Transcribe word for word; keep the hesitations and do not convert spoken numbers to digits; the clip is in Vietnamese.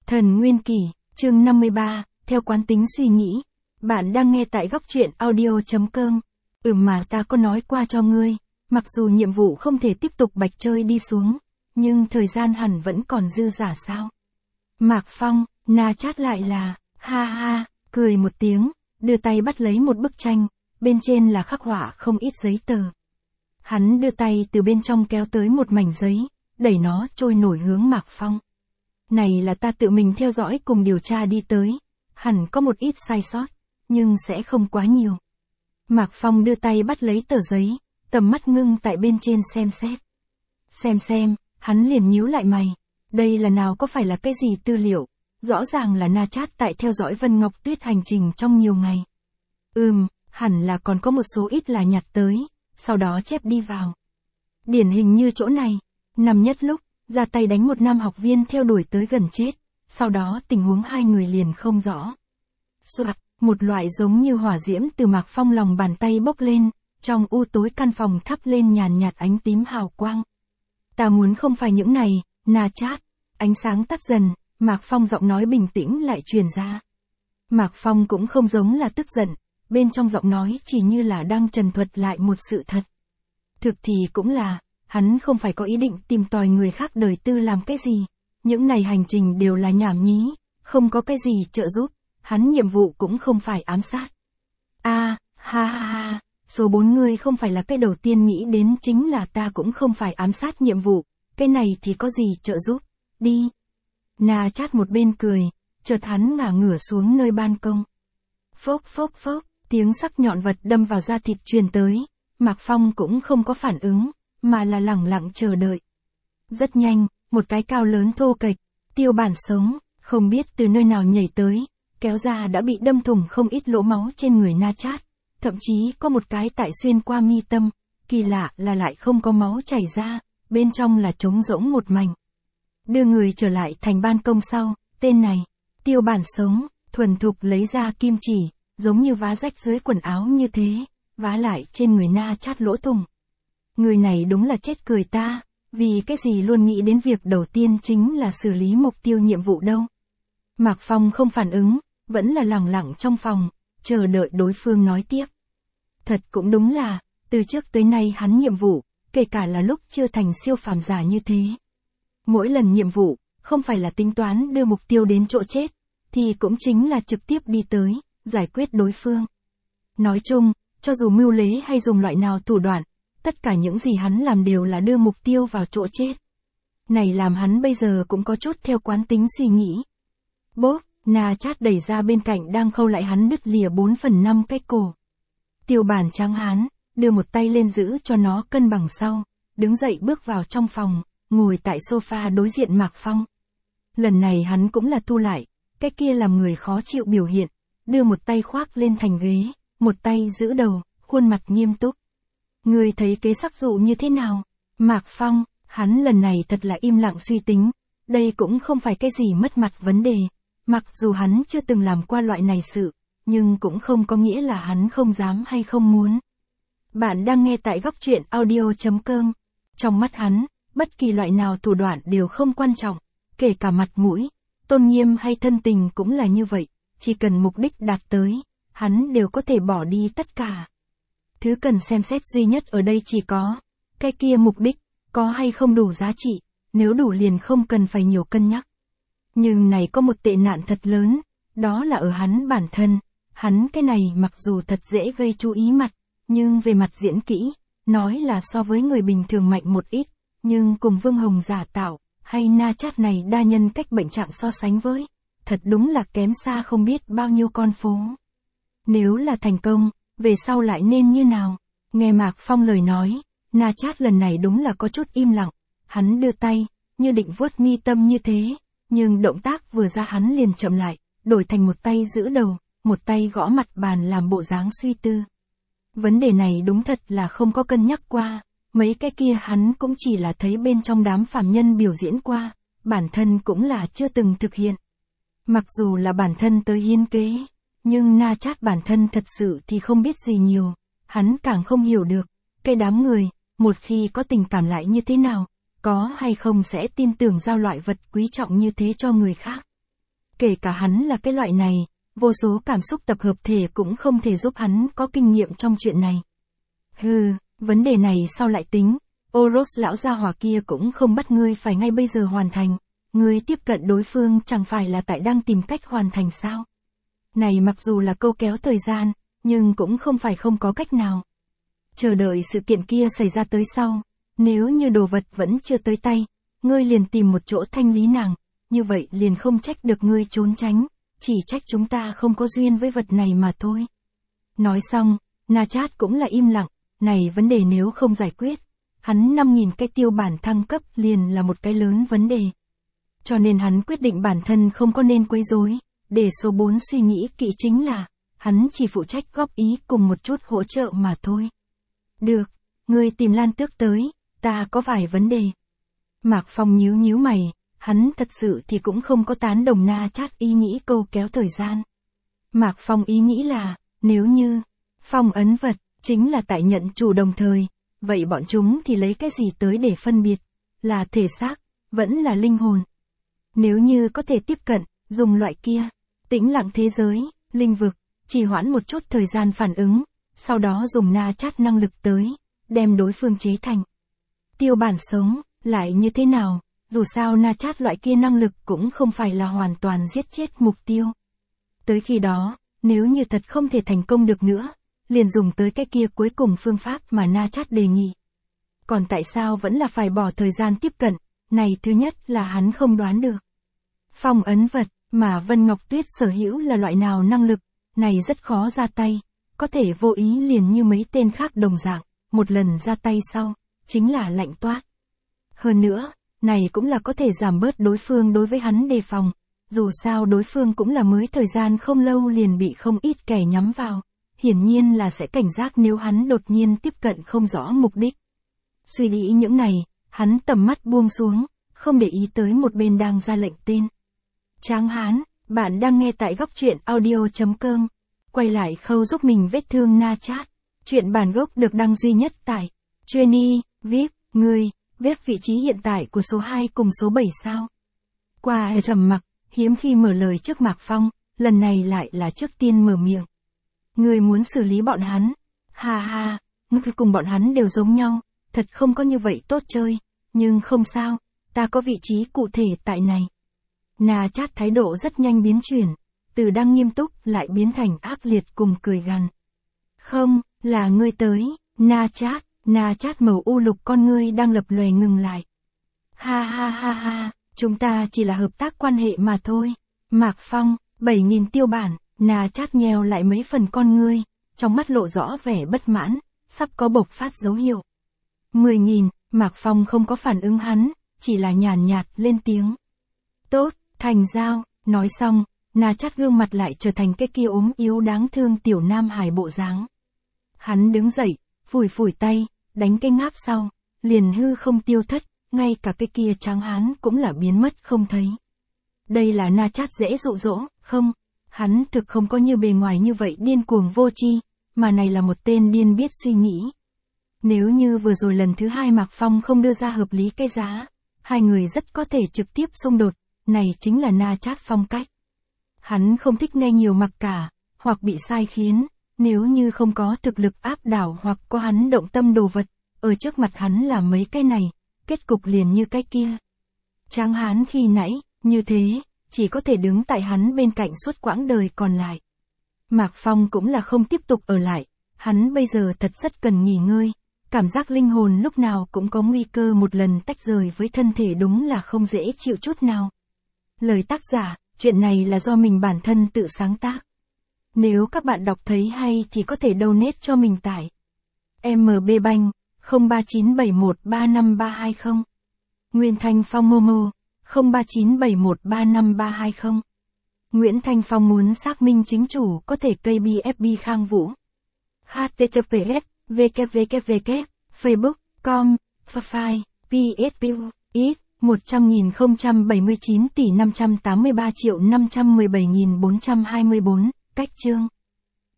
Thần Nguyên Kỷ, chương năm mươi ba, theo quán tính suy nghĩ. Bạn đang nghe tại góc truyện audio chấm com. Ừm mà ta có nói qua cho ngươi, mặc dù nhiệm vụ không thể tiếp tục bạch chơi đi xuống, nhưng thời gian hẳn vẫn còn dư giả sao? Mạc Phong, Na chát lại là, ha ha, cười một tiếng, đưa tay bắt lấy một bức tranh, bên trên là khắc họa không ít giấy tờ. Hắn đưa tay từ bên trong kéo tới một mảnh giấy, đẩy nó trôi nổi hướng Mạc Phong. Này là ta tự mình theo dõi cùng điều tra đi tới, hẳn có một ít sai sót, nhưng sẽ không quá nhiều. Mạc Phong đưa tay bắt lấy tờ giấy, tầm mắt ngưng tại bên trên xem xét. Xem xem, hắn liền nhíu lại mày, đây là nào có phải là cái gì tư liệu, rõ ràng là Na Chát tại theo dõi Vân Ngọc Tuyết hành trình trong nhiều ngày. Ừm, hẳn là còn có một số ít là nhặt tới, sau đó chép đi vào. Điển hình như chỗ này, năm nhất lúc, ra tay đánh một nam học viên theo đuổi tới gần chết, sau đó tình huống hai người liền không rõ. Soạt, một loại giống như hỏa diễm từ Mạc Phong lòng bàn tay bốc lên, trong u tối căn phòng thắp lên nhàn nhạt ánh tím hào quang. Ta muốn không phải những này, Na Chát. Ánh sáng tắt dần, Mạc Phong giọng nói bình tĩnh lại truyền ra. Mạc Phong cũng không giống là tức giận, bên trong giọng nói chỉ như là đang trần thuật lại một sự thật. Thực thì cũng là, hắn không phải có ý định tìm tòi người khác đời tư làm cái gì, những này hành trình đều là nhảm nhí, không có cái gì trợ giúp, hắn nhiệm vụ cũng không phải ám sát. A, ha ha ha, số bốn người không phải là cái đầu tiên nghĩ đến chính là ta cũng không phải ám sát nhiệm vụ, cái này thì có gì trợ giúp, đi. Na Chát một bên cười, chợt hắn ngả ngửa xuống nơi ban công. Phốc phốc phốc, tiếng sắc nhọn vật đâm vào da thịt truyền tới, Mạc Phong cũng không có phản ứng, mà là lẳng lặng chờ đợi. Rất nhanh, một cái cao lớn thô kệch, tiêu bản sống, không biết từ nơi nào nhảy tới, kéo ra đã bị đâm thủng không ít lỗ máu trên người Na Chát, thậm chí có một cái tại xuyên qua mi tâm, kỳ lạ là lại không có máu chảy ra, bên trong là trống rỗng một mảnh. Đưa người trở lại thành ban công sau, tên này, tiêu bản sống, thuần thục lấy ra kim chỉ, giống như vá rách dưới quần áo như thế, vá lại trên người Na Chát lỗ thủng. Người này đúng là chết cười ta, vì cái gì luôn nghĩ đến việc đầu tiên chính là xử lý mục tiêu nhiệm vụ đâu. Mạc Phong không phản ứng, vẫn là lẳng lặng trong phòng, chờ đợi đối phương nói tiếp. Thật cũng đúng là, từ trước tới nay hắn nhiệm vụ, kể cả là lúc chưa thành siêu phàm giả như thế. Mỗi lần nhiệm vụ, không phải là tính toán đưa mục tiêu đến chỗ chết, thì cũng chính là trực tiếp đi tới, giải quyết đối phương. Nói chung, cho dù mưu lế hay dùng loại nào thủ đoạn, tất cả những gì hắn làm đều là đưa mục tiêu vào chỗ chết. Này làm hắn bây giờ cũng có chút theo quán tính suy nghĩ. Bốp, Na Chát đẩy ra bên cạnh đang khâu lại hắn đứt lìa bốn phần năm cái cổ. Tiêu bản trắng hán, đưa một tay lên giữ cho nó cân bằng sau, đứng dậy bước vào trong phòng, ngồi tại sofa đối diện Mạc Phong. Lần này hắn cũng là thu lại, cái kia làm người khó chịu biểu hiện, đưa một tay khoác lên thành ghế, một tay giữ đầu, khuôn mặt nghiêm túc. Ngươi thấy kế sắc dụ như thế nào? Mạc Phong, hắn lần này thật là im lặng suy tính, đây cũng không phải cái gì mất mặt vấn đề, mặc dù hắn chưa từng làm qua loại này sự, nhưng cũng không có nghĩa là hắn không dám hay không muốn. Bạn đang nghe tại góc truyện audio chấm com. Trong mắt hắn, bất kỳ loại nào thủ đoạn đều không quan trọng, kể cả mặt mũi, tôn nghiêm hay thân tình cũng là như vậy, chỉ cần mục đích đạt tới, hắn đều có thể bỏ đi tất cả. Thứ cần xem xét duy nhất ở đây chỉ có, cái kia mục đích, có hay không đủ giá trị, nếu đủ liền không cần phải nhiều cân nhắc. Nhưng này có một tệ nạn thật lớn, đó là ở hắn bản thân, hắn cái này mặc dù thật dễ gây chú ý mặt, nhưng về mặt diễn kỹ, nói là so với người bình thường mạnh một ít, nhưng cùng Vương Hồng giả tạo, hay Na Chát này đa nhân cách bệnh trạng so sánh với, thật đúng là kém xa không biết bao nhiêu con phố. Nếu là thành công, về sau lại nên như nào? Nghe Mạc Phong lời nói, Na Chát lần này đúng là có chút im lặng, hắn đưa tay, như định vuốt mi tâm như thế, nhưng động tác vừa ra hắn liền chậm lại, đổi thành một tay giữ đầu, một tay gõ mặt bàn làm bộ dáng suy tư. Vấn đề này đúng thật là không có cân nhắc qua, mấy cái kia hắn cũng chỉ là thấy bên trong đám phàm nhân biểu diễn qua, bản thân cũng là chưa từng thực hiện. Mặc dù là bản thân tới hiến kế, nhưng Na Chát bản thân thật sự thì không biết gì nhiều, hắn càng không hiểu được, cái đám người, một khi có tình cảm lại như thế nào, có hay không sẽ tin tưởng giao loại vật quý trọng như thế cho người khác. Kể cả hắn là cái loại này, vô số cảm xúc tập hợp thể cũng không thể giúp hắn có kinh nghiệm trong chuyện này. Hừ, vấn đề này sao lại tính, Oros lão gia hỏa kia cũng không bắt ngươi phải ngay bây giờ hoàn thành, ngươi tiếp cận đối phương chẳng phải là tại đang tìm cách hoàn thành sao? Này mặc dù là câu kéo thời gian, nhưng cũng không phải không có cách nào. Chờ đợi sự kiện kia xảy ra tới sau, nếu như đồ vật vẫn chưa tới tay, ngươi liền tìm một chỗ thanh lý nàng, như vậy liền không trách được ngươi trốn tránh, chỉ trách chúng ta không có duyên với vật này mà thôi. Nói xong, Na Chát cũng là im lặng, này vấn đề nếu không giải quyết, hắn năm nghìn cái tiêu bản thăng cấp liền là một cái lớn vấn đề. Cho nên hắn quyết định bản thân không có nên quấy rối, để số bốn suy nghĩ kỹ chính là, hắn chỉ phụ trách góp ý cùng một chút hỗ trợ mà thôi. Được, ngươi tìm Lan Tước tới, ta có vài vấn đề. Mạc Phong nhíu nhíu mày, hắn thật sự thì cũng không có tán đồng Na Chát ý nghĩ câu kéo thời gian. Mạc Phong ý nghĩ là, nếu như, phong ấn vật, chính là tại nhận chủ đồng thời, vậy bọn chúng thì lấy cái gì tới để phân biệt, là thể xác, vẫn là linh hồn. Nếu như có thể tiếp cận, dùng loại kia, tĩnh lặng thế giới, linh vực, trì hoãn một chút thời gian phản ứng, sau đó dùng Na Chát năng lực tới, đem đối phương chế thành tiêu bản sống, lại như thế nào, dù sao Na Chát loại kia năng lực cũng không phải là hoàn toàn giết chết mục tiêu. Tới khi đó, nếu như thật không thể thành công được nữa, liền dùng tới cái kia cuối cùng phương pháp mà Na Chát đề nghị. Còn tại sao vẫn là phải bỏ thời gian tiếp cận, này thứ nhất là hắn không đoán được. Phong ấn vật, mà Vân Ngọc Tuyết sở hữu là loại nào năng lực, này rất khó ra tay, có thể vô ý liền như mấy tên khác đồng dạng, một lần ra tay sau, chính là lạnh toát. Hơn nữa, này cũng là có thể giảm bớt đối phương đối với hắn đề phòng, dù sao đối phương cũng là mới thời gian không lâu liền bị không ít kẻ nhắm vào, hiển nhiên là sẽ cảnh giác nếu hắn đột nhiên tiếp cận không rõ mục đích. Suy nghĩ những này, hắn tầm mắt buông xuống, không để ý tới một bên đang ra lệnh tên. Tráng hán, bạn đang nghe tại góc truyện audio chấm com. Quay lại khâu giúp mình vết thương Na Chát. Chuyện bản gốc được đăng duy nhất tại Genie, vê i pê, người, vê i pê vị trí hiện tại của số hai cùng số bảy sao. Qua trầm mặc, hiếm khi mở lời trước Mạc Phong, lần này lại là trước tiên mở miệng. Người muốn xử lý bọn hắn. Ha ha, ngươi cùng bọn hắn đều giống nhau, thật không có như vậy tốt chơi, nhưng không sao, ta có vị trí cụ thể tại này. Na Chát thái độ rất nhanh biến chuyển, từ đang nghiêm túc lại biến thành ác liệt cùng cười gằn. Không, là ngươi tới, Na Chát, Na Chát màu u lục con ngươi đang lập lòe ngừng lại. Ha ha ha ha, chúng ta chỉ là hợp tác quan hệ mà thôi. Mạc Phong, bảy nghìn tiêu bản, Na Chát nheo lại mấy phần con ngươi, trong mắt lộ rõ vẻ bất mãn, sắp có bộc phát dấu hiệu. mười nghìn, Mạc Phong không có phản ứng hắn, chỉ là nhàn nhạt lên tiếng. Tốt, thành giao, nói xong, Na Chát gương mặt lại trở thành cái kia ốm yếu đáng thương tiểu nam hài bộ dáng. Hắn đứng dậy, phủi phủi tay, đánh cái ngáp sau, liền hư không tiêu thất, ngay cả cái kia tráng hán cũng là biến mất không thấy. Đây là Na Chát dễ dụ dỗ, không, hắn thực không có như bề ngoài như vậy điên cuồng vô tri, mà này là một tên điên biết suy nghĩ. Nếu như vừa rồi lần thứ hai Mạc Phong không đưa ra hợp lý cái giá, hai người rất có thể trực tiếp xung đột, này chính là Na Chát phong cách. Hắn không thích nghe nhiều mặc cả, hoặc bị sai khiến, nếu như không có thực lực áp đảo hoặc có hắn động tâm đồ vật, ở trước mặt hắn là mấy cái này, kết cục liền như cái kia. Tráng hán khi nãy, như thế, chỉ có thể đứng tại hắn bên cạnh suốt quãng đời còn lại. Mạc Phong cũng là không tiếp tục ở lại, hắn bây giờ thật rất cần nghỉ ngơi, cảm giác linh hồn lúc nào cũng có nguy cơ một lần tách rời với thân thể đúng là không dễ chịu chút nào. Lời tác giả, chuyện này là do mình bản thân tự sáng tác. Nếu các bạn đọc thấy hay thì có thể donate cho mình tại em bê Bank không ba chín bảy một ba năm ba hai không, Nguyên Thanh Phong Momo không ba chín bảy một ba năm ba hai không. Nguyễn Thanh Phong muốn xác minh chính chủ có thể cây bê ép bê Khang Vũ. hát tê tê pê ét www facebook chấm com File pê ét pê ít một trăm nghìn không trăm bảy mươi chín tỷ năm trăm tám mươi ba triệu năm trăm mười bảy nghìn bốn trăm hai mươi bốn. Cách chương